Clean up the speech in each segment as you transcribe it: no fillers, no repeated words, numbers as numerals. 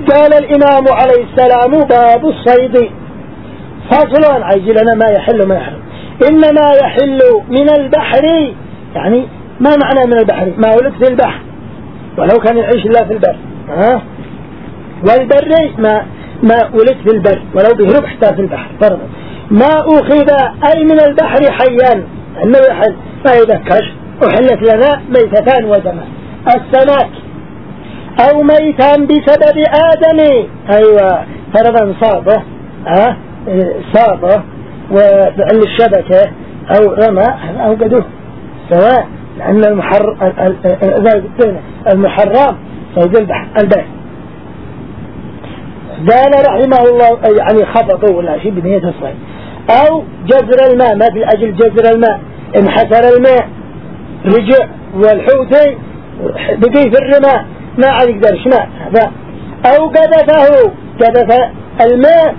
قال الإمام عليه السلام باب الصيد فصل عايز لنا ما يحل ما يحرم. إنما يحل من البحر، يعني ما معنى من البحر؟ ما ولد في البحر ولو كان يعيش الله في البر، والبر ما ولد في البر ولو بهرب حتى في البحر. فرضا ما أخذ أي من البحر حيا أنه يحل، فإذا كشف أحلت لنا ميتتان ودمان، السمك أو ميتان بسبب آدم، أيوة فرضا صابه صابه وفعل الشبكة أو رمى أو قدوه سواء، لأن المحرم صيد البحر. قال رحمه الله يعني خبطوا ولا شيء بنية الصيد، أو جزر الماء، ما في أجل جزر الماء انحسر الماء رجع والحوتي بقي في الرماء ما عاد يقدرش ماء هذا، أو قذف الماء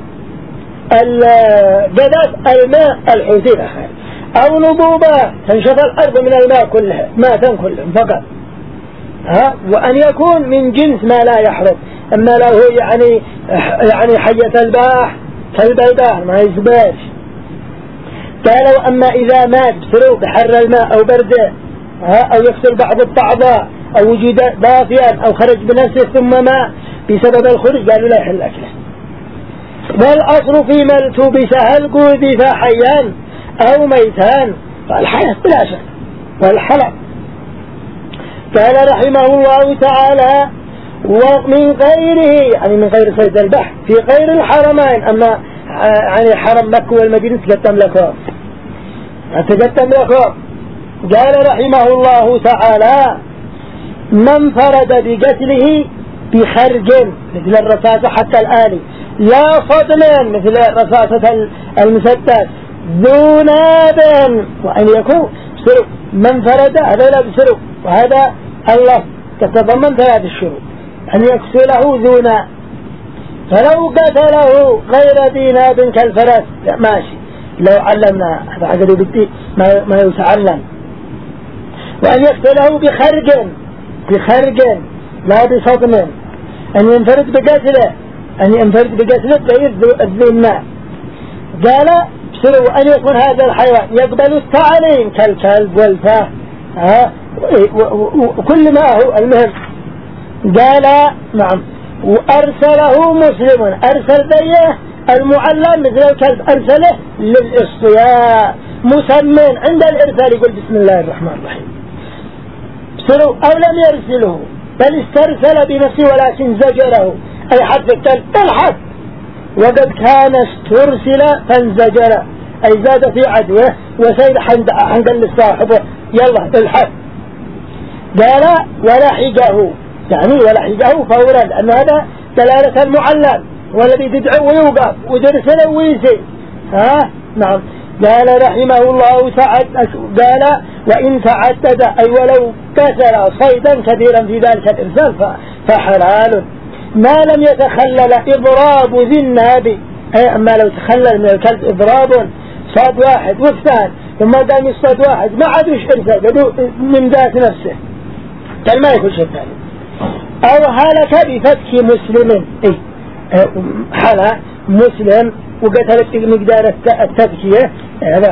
الماء الحوتي الأخير، أو نضوبة تنشف الأرض من الماء كلها ماء كلهم فقط، وأن يكون من جنس ما لا يحرم. أما له يعني حية البحر كالبيضاء ما يزباش. قالوا أما إذا مات بسبب بحر الماء أو برده أو يكسر بعض الطعضاء أو وجد ضافيا أو خرج بنفسه ثم ماء بسبب الخروج قالوا لا يحل أكله. والأصل فيما التبس هل قذف حيان أو ميتان، فالحياة بلا شك والحلق. قال رحمه الله تعالى ومن غيره، يعني من غير صيد البحر في غير الحرمين، أما يعني حرم مكة والمدينة تقدم لكم. قال رحمه الله تعالى من فرد بقتله بخرج مثل الرصاصة حتى الآلي، لا صدم مثل الرصاصة المسدس، ذو ناب، وأن يكون بسرق. من فرد هذا لا بسرق، وهذا الله تتضمن ثلاث الشروط، أن يقتله ذو ناب، فلو قتله غير ذي ناب كالفرس لا ماشي، لو علمنا هذا عقده بالدين ما يتعلم. وأن يقتله بخرج لا بصدم، أن ينفرد بقتله غير ذو الناب. قال بسروا أن يكون هذا الحيوان يقبل التعليم كالكلب والفاه وكل ما هو المهم. قال نعم وأرسله مسلم، أرسل ذيه المعلم مثل الكلب أرسله للإصطياء مسمن عند الإرسال يقول بسم الله الرحمن الرحيم بسروا، أو لم يرسله بل استرسل بنفسه ولكن زجره أي حد الكلب الحد، وقد كان استرسل فانزجر أي زاد في عدوه وسيد حنقل صاحبه يلا الحد. قال ولحقه، يعني ولحقه فورا، لأن هذا دلالة المعلم والذي تدعو ويوقف ودرسل ويسي نعم. قال رحمه الله قال وإن تعدد أي ولو كسر صيدا كثيرا في ذلك الإرسال فحلال ما لم يتخلل إضراب ذي الناب، أي أما لو تخلل من الكلب إضراب صاد واحد واثنان ثم دام يصطاد واحد ما عادوش إرسال من ذات نفسه كان ما يكون شيء ثاني، أو هلك بفتك مسلم حلا مسلم وقتلت مقدار التذكية هذا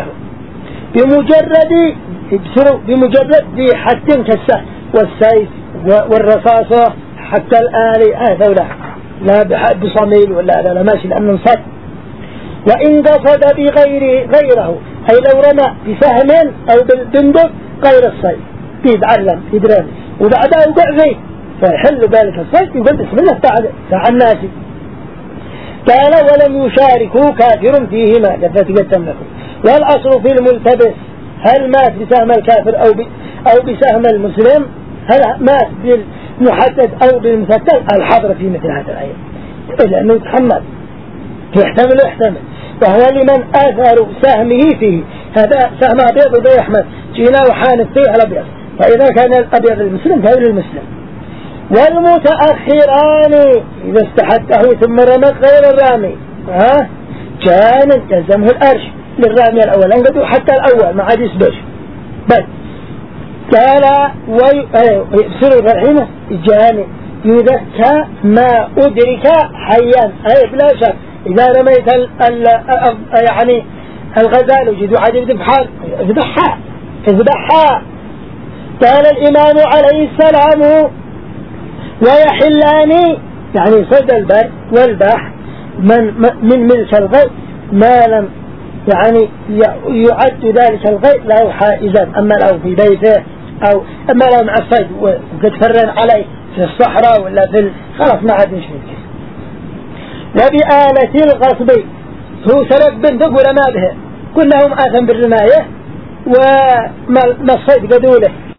بمجرد ذي حد كالسهم والسيف والرصاصة حتى الآلي هذا لا بصميل ولا ماشي لأنه انصد. وإن قصد غيره أي لو رمى بسهم أو بالبندق غير الصيد يتعلم يدران وبعدها يوقع فيه فيحل ذلك الصيد يقول بسم الله تعالى الناس. قال ولم يشاركوا كافر فيهما لفتقدم لكم. والأصل في الملتبس هل مات بسهم الكافر أو بسهم المسلم، هل مات بالمحدد أو بالمثقل، الحظر في مثل هذا الآية لأنه يتحمل يحتمل وهو لمن أثر سهمه فيه، هذا سهم أبيض وده أحمد جينا وحانت فيه الأبيض، فإذا كان الأبيض المسلم فهو للمسلم. والمتأخران إذا استحده ثم رمت غير الرامي كان يلزمه الأرش للرامي الأول انقدوا حتى الأول ما عاد يسبش بس. قال ويبصروا الرحيمة جاني يذكى ما أدرك حيا، أي بلا شك إذا رميت يعني الغزال وجدوا عاد اذبحها. قال الإمام عليه السلام ويحلان يعني صيد البر والبحر من ملك الغير ما لم يعني يعد ذلك الغير له حائزا، أما لو في بيته أو أما لو مع الصيد وتتفرن عليه في الصحراء ولا في خلاص ما عاد نشرك. وبآلة الغصب هو سبب بندق ولا ما به كلهم آثم بالرماية وما الصيد قدوله